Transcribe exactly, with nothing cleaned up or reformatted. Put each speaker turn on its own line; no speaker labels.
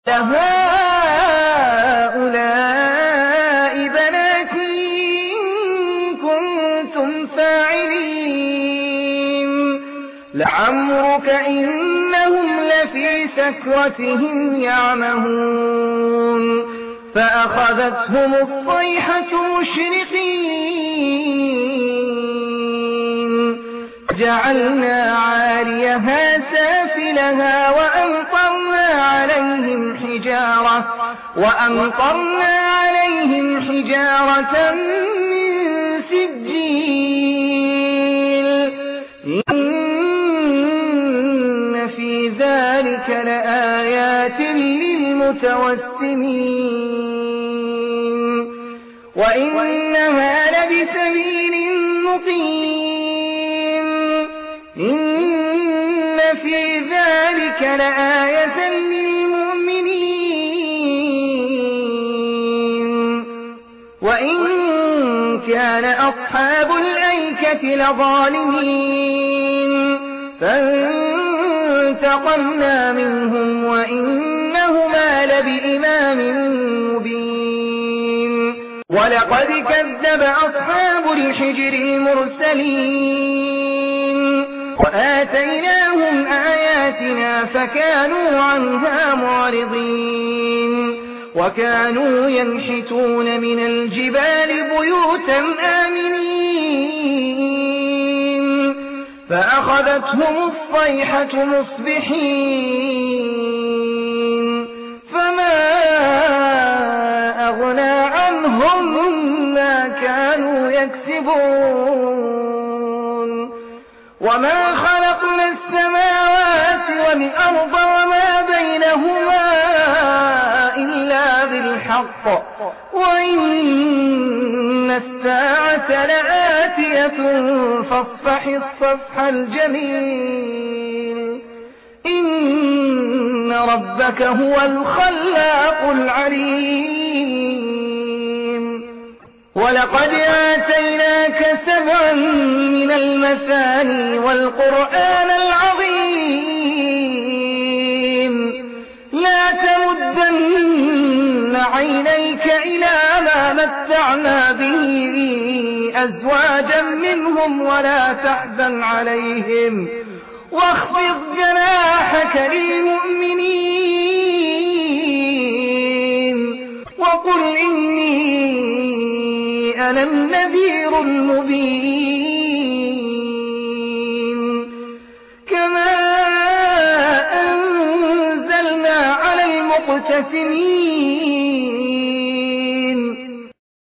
هؤلاء بناتي إن كنتم فاعلين لعمرك إنهم لفي سكرتهم يعمهون فأخذتهم الصيحة مشرقين جعلنا عاليها سافلها وأمطرنا عليهم حجارة وأمطرنا عليهم حجارة من سجيل إن في ذلك لآيات للمتوسمين وإنها لبسبيل مقيم إن في ذلك لآية للمؤمنين وإن كان أصحاب الأيكة لظالمين فانتقمنا منهم وإنهما لبإمام مبين ولقد كذب أصحاب الحجر المرسلين وآتيناهم آياتنا فكانوا عنها معرضين وكانوا ينحتون من الجبال بيوتا آمنين فأخذتهم الصيحة مصبحين فما أغنى عنهم ما كانوا يكسبون وما خلقنا السماوات والأرض وما بينهما إلا بالحق وإن الساعة لآتية فاصفح الصفح الجميل إن ربك هو الخلاق العليم ولقد آتيناك سبعا من المثاني والقرآن العظيم لا تمدن عينيك إلى ما متعنا به أزواجا منهم ولا تحزن عليهم واخفض جناحك للمؤمنين وقل إني أنا النذير المبين كما أنزلنا على المقتسمين